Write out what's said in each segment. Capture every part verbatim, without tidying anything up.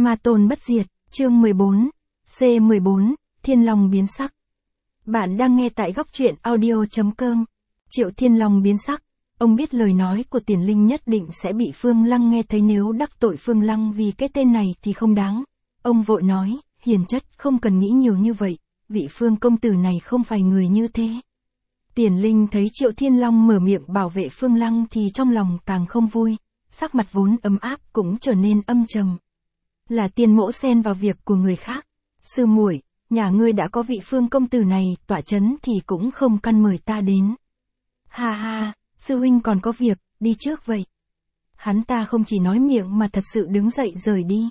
Ma tôn bất diệt, chương mười bốn, C mười bốn, Thiên Long biến sắc. Bạn đang nghe tại góc truyện audio chấm com. Triệu Thiên Long biến sắc, ông biết lời nói của Tiền Linh nhất định sẽ bị Phương Lăng nghe thấy, nếu đắc tội Phương Lăng vì cái tên này thì không đáng. Ông vội nói, hiền chất không cần nghĩ nhiều như vậy, vị Phương công tử này không phải người như thế. Tiền Linh thấy Triệu Thiên Long mở miệng bảo vệ Phương Lăng thì trong lòng càng không vui, sắc mặt vốn ấm áp cũng trở nên âm trầm. Là Tiền mỗ xen vào việc của người khác. Sư muội, nhà ngươi đã có vị Phương công tử này tọa chấn thì cũng không căn mời ta đến. Ha ha, sư huynh còn có việc, đi trước vậy. Hắn ta không chỉ nói miệng mà thật sự đứng dậy rời đi.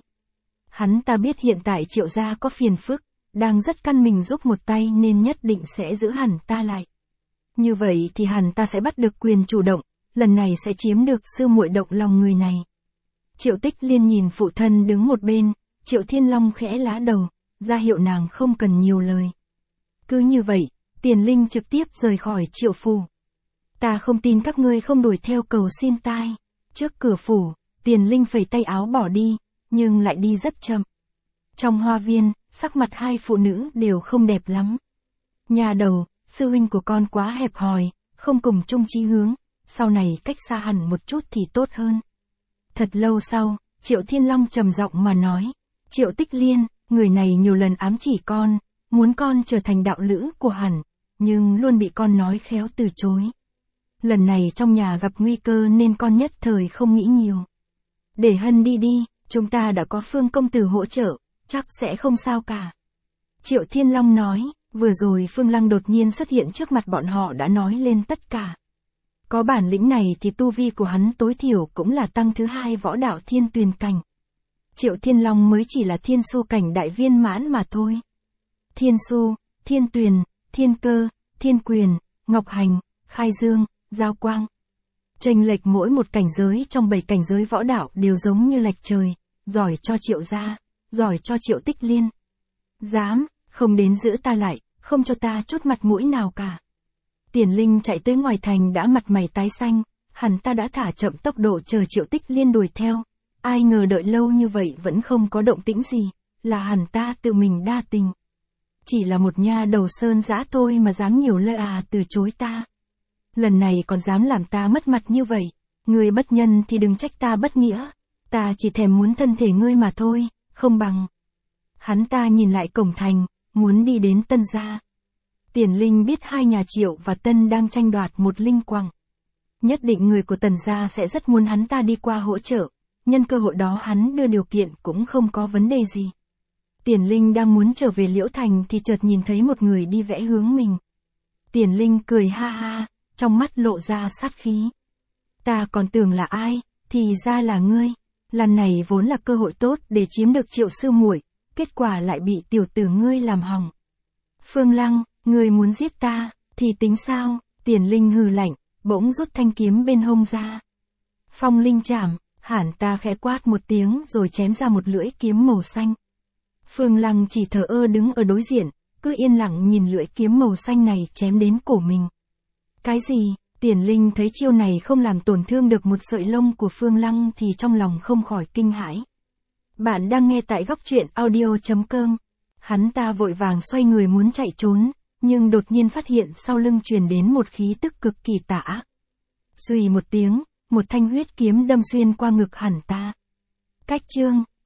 Hắn ta biết hiện tại Triệu gia có phiền phức, đang rất căn mình giúp một tay nên nhất định sẽ giữ hẳn ta lại. Như vậy thì hẳn ta sẽ bắt được quyền chủ động, lần này sẽ chiếm được sư muội động lòng người này. Triệu Tích Liên nhìn phụ thân đứng một bên, Triệu Thiên Long khẽ lá đầu, ra hiệu nàng không cần nhiều lời. Cứ như vậy, Tiền Linh trực tiếp rời khỏi Triệu phủ. Ta không tin các ngươi không đuổi theo cầu xin tai. Trước cửa phủ, Tiền Linh phẩy tay áo bỏ đi, nhưng lại đi rất chậm. Trong hoa viên, sắc mặt hai phụ nữ đều không đẹp lắm. Nhà đầu, sư huynh của con quá hẹp hòi, không cùng chung chí hướng, sau này cách xa hẳn một chút thì tốt hơn. Thật lâu sau, Triệu Thiên Long trầm giọng mà nói, Triệu Tích Liên, người này nhiều lần ám chỉ con, muốn con trở thành đạo lữ của hẳn, nhưng luôn bị con nói khéo từ chối. Lần này trong nhà gặp nguy cơ nên con nhất thời không nghĩ nhiều. Để Hân đi đi, chúng ta đã có Phương công tử hỗ trợ, chắc sẽ không sao cả. Triệu Thiên Long nói, vừa rồi Phương Lăng đột nhiên xuất hiện trước mặt bọn họ đã nói lên tất cả. Có bản lĩnh này thì tu vi của hắn tối thiểu cũng là tăng thứ hai võ đạo thiên tuyền cảnh. Triệu Thiên Long mới chỉ là thiên su cảnh đại viên mãn mà thôi. Thiên su, thiên tuyền, thiên cơ, thiên quyền, ngọc hành, khai dương, giao quang. Chênh lệch mỗi một cảnh giới trong bảy cảnh giới võ đạo đều giống như lệch trời, giỏi cho Triệu gia, giỏi cho Triệu Tích Liên. Dám, không đến giữ ta lại, không cho ta chút mặt mũi nào cả. Tiền Linh chạy tới ngoài thành đã mặt mày tái xanh, hẳn ta đã thả chậm tốc độ chờ Triệu Tích Liên đuổi theo. Ai ngờ đợi lâu như vậy vẫn không có động tĩnh gì, là hẳn ta tự mình đa tình. Chỉ là một nha đầu sơn dã thôi mà dám nhiều lời à từ chối ta. Lần này còn dám làm ta mất mặt như vậy, ngươi bất nhân thì đừng trách ta bất nghĩa, ta chỉ thèm muốn thân thể ngươi mà thôi, không bằng. Hắn ta nhìn lại cổng thành, muốn đi đến Tân gia. Tiền Linh biết hai nhà Triệu và Tân đang tranh đoạt một linh quang. Nhất định người của Tần gia sẽ rất muốn hắn ta đi qua hỗ trợ, nhân cơ hội đó hắn đưa điều kiện cũng không có vấn đề gì. Tiền Linh đang muốn trở về Liễu Thành thì chợt nhìn thấy một người đi vẽ hướng mình. Tiền Linh cười ha ha, trong mắt lộ ra sát khí. Ta còn tưởng là ai, thì ra là ngươi. Lần này vốn là cơ hội tốt để chiếm được Triệu sư muội, kết quả lại bị tiểu tử ngươi làm hỏng. Phương Lăng, ngươi muốn giết ta, thì tính sao? Tiền Linh hừ lạnh, bỗng rút thanh kiếm bên hông ra. Phong linh chảm, hẳn ta khẽ quát một tiếng rồi chém ra một lưỡi kiếm màu xanh. Phương Lăng chỉ thờ ơ đứng ở đối diện, cứ yên lặng nhìn lưỡi kiếm màu xanh này chém đến cổ mình. Cái gì? Tiền Linh thấy chiêu này không làm tổn thương được một sợi lông của Phương Lăng thì trong lòng không khỏi kinh hãi. Bạn đang nghe tại góc truyện audio chấm com. Hắn ta vội vàng xoay người muốn chạy trốn, nhưng đột nhiên phát hiện sau lưng truyền đến một khí tức cực kỳ tà ác. Xuy một tiếng, một thanh huyết kiếm đâm xuyên qua ngực hẳn ta. Cách chương,